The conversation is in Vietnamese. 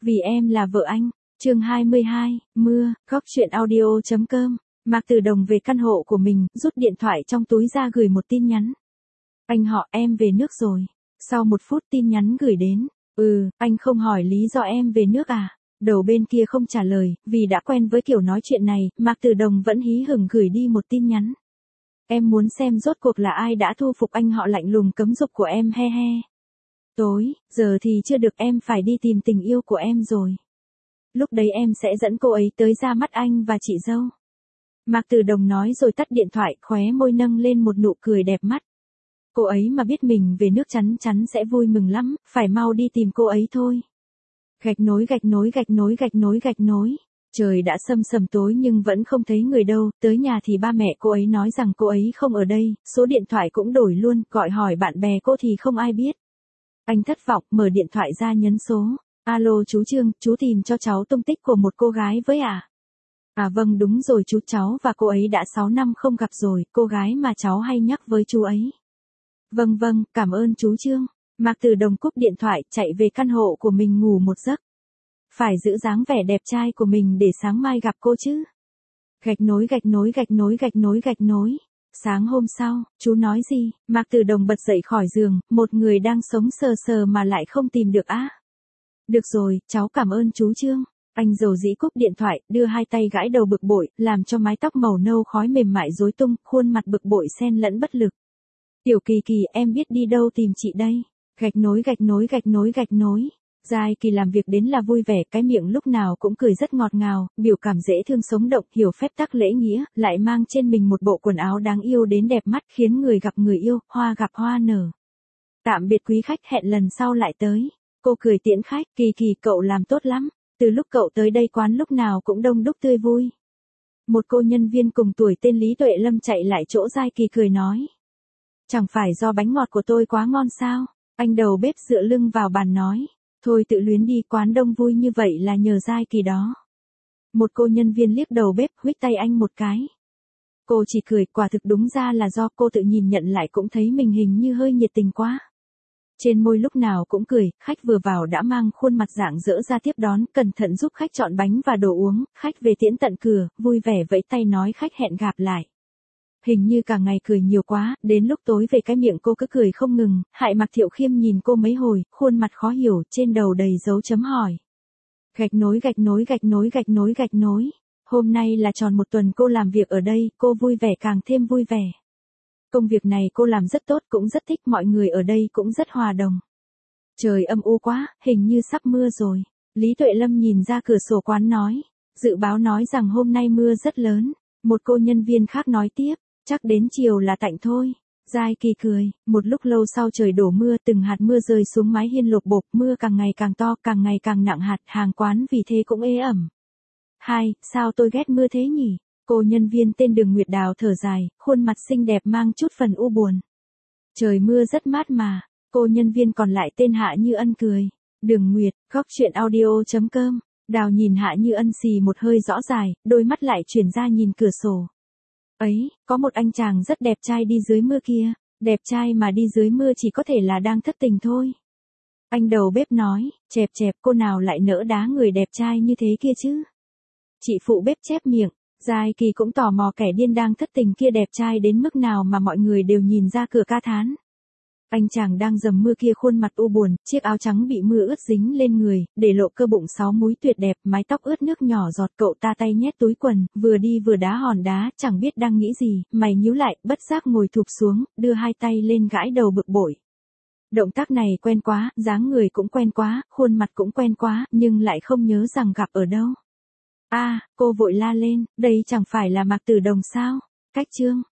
Vì em là vợ anh. Chương 22, mưa, góc truyện audio.com. Mạc Tử Đồng về căn hộ của mình, rút điện thoại trong túi ra gửi một tin nhắn. Anh họ, em về nước rồi. Sau 1 phút tin nhắn gửi đến. Anh không hỏi lý do em về nước à? Đầu bên kia không trả lời, vì đã quen với kiểu nói chuyện này, Mạc Tử Đồng vẫn hí hửng gửi đi một tin nhắn. Em muốn xem rốt cuộc là ai đã thu phục anh họ lạnh lùng cấm dục của em he he. Tối, giờ thì chưa được, em phải đi tìm tình yêu của em rồi. Lúc đấy em sẽ dẫn cô ấy tới ra mắt anh và chị dâu. Mạc Tử Đồng nói rồi tắt điện thoại, khóe môi nâng lên một nụ cười đẹp mắt. Cô ấy mà biết mình về nước chắn chắn sẽ vui mừng lắm, phải mau đi tìm cô ấy thôi. Gạch nối gạch nối gạch nối gạch nối gạch nối. Trời đã sầm sầm tối nhưng vẫn không thấy người đâu, tới nhà thì ba mẹ cô ấy nói rằng cô ấy không ở đây, số điện thoại cũng đổi luôn, gọi hỏi bạn bè cô thì không ai biết. Anh thất vọng, mở điện thoại ra nhấn số. Alo chú Trương, chú tìm cho cháu tung tích của một cô gái với à? À vâng đúng rồi chú, cháu và cô ấy đã 6 năm không gặp rồi, cô gái mà cháu hay nhắc với chú ấy. Vâng vâng, cảm ơn chú Trương. Mạc Tử Đồng cúp điện thoại, chạy về căn hộ của mình ngủ một giấc. Phải giữ dáng vẻ đẹp trai của mình để sáng mai gặp cô chứ. Gạch nối gạch nối gạch nối gạch nối gạch nối. Sáng hôm sau, chú nói gì? Mạc Tử Đồng bật dậy khỏi giường, một người đang sống sờ sờ mà lại không tìm được á. Được rồi, cháu cảm ơn chú Trương. Anh dầu dĩ cúp điện thoại, đưa hai tay gãi đầu bực bội, làm cho mái tóc màu nâu khói mềm mại rối tung, khuôn mặt bực bội xen lẫn bất lực. Tiểu Kỳ Kỳ, em biết đi đâu tìm chị đây. Gạch nối gạch nối gạch nối gạch nối. Giai Kỳ làm việc đến là vui vẻ, cái miệng lúc nào cũng cười rất ngọt ngào, biểu cảm dễ thương sống động, hiểu phép tắc lễ nghĩa, lại mang trên mình một bộ quần áo đáng yêu đến đẹp mắt, khiến người gặp người yêu, hoa gặp hoa nở. Tạm biệt quý khách, hẹn lần sau lại tới. Cô cười tiễn khách, Kỳ Kỳ cậu làm tốt lắm, từ lúc cậu tới đây quán lúc nào cũng đông đúc tươi vui. Một cô nhân viên cùng tuổi tên Lý Tuệ Lâm chạy lại chỗ Giai Kỳ cười nói. Chẳng phải do bánh ngọt của tôi quá ngon sao? Anh đầu bếp dựa lưng vào bàn nói. Thôi tự luyến đi, quán đông vui như vậy là nhờ Giai Kỳ đó. Một cô nhân viên liếc đầu bếp, huých tay anh một cái. Cô chỉ cười, quả thực đúng ra là do cô tự nhìn nhận lại cũng thấy mình hình như hơi nhiệt tình quá. Trên môi lúc nào cũng cười, khách vừa vào đã mang khuôn mặt rạng rỡ ra tiếp đón, cẩn thận giúp khách chọn bánh và đồ uống, khách về tiễn tận cửa, vui vẻ vẫy tay nói khách hẹn gặp lại. Hình như cả ngày cười nhiều quá, đến lúc tối về cái miệng cô cứ cười không ngừng, hại Mạc Thiệu Khiêm nhìn cô mấy hồi, khuôn mặt khó hiểu, trên đầu đầy dấu chấm hỏi. Gạch nối gạch nối gạch nối gạch nối gạch nối. Hôm nay là tròn 1 tuần cô làm việc ở đây, cô vui vẻ càng thêm vui vẻ. Công việc này cô làm rất tốt, cũng rất thích, mọi người ở đây cũng rất hòa đồng. Trời âm u quá, hình như sắp mưa rồi. Lý Tuệ Lâm nhìn ra cửa sổ quán nói. Dự báo nói rằng hôm nay mưa rất lớn. Một cô nhân viên khác nói tiếp. Chắc đến chiều là tạnh thôi. Giai Kỳ cười, một lúc lâu sau trời đổ mưa, từng hạt mưa rơi xuống mái hiên lộp bộp, mưa càng ngày càng to, càng ngày càng nặng hạt, hàng quán vì thế cũng ế ẩm. Sao tôi ghét mưa thế nhỉ? Cô nhân viên tên Đường Nguyệt Đào thở dài, khuôn mặt xinh đẹp mang chút phần u buồn. Trời mưa rất mát mà. Cô nhân viên còn lại tên Hạ Như Ân cười. Đường Nguyệt, góc truyện audio.com. Đào nhìn Hạ Như Ân xì một hơi rõ dài, đôi mắt lại chuyển ra nhìn cửa sổ. Ấy, có một anh chàng rất đẹp trai đi dưới mưa kia. Đẹp trai mà đi dưới mưa chỉ có thể là đang thất tình thôi. Anh đầu bếp nói, chẹp chẹp, cô nào lại nỡ đá người đẹp trai như thế kia chứ? Chị phụ bếp chép miệng. Giai Kỳ cũng tò mò kẻ điên đang thất tình kia đẹp trai đến mức nào mà mọi người đều nhìn ra cửa ca thán. Anh chàng đang dầm mưa kia khuôn mặt u buồn, chiếc áo trắng bị mưa ướt dính lên người, để lộ cơ bụng 6 múi tuyệt đẹp, mái tóc ướt nước nhỏ giọt, cậu ta tay nhét túi quần, vừa đi vừa đá hòn đá, chẳng biết đang nghĩ gì, mày nhíu lại, bất giác ngồi thụp xuống, đưa hai tay lên gãi đầu bực bội. Động tác này quen quá, dáng người cũng quen quá, khuôn mặt cũng quen quá, nhưng lại không nhớ rằng gặp ở đâu. Cô vội la lên, đây chẳng phải là Mạc Tử Đồng sao? Cách Trương.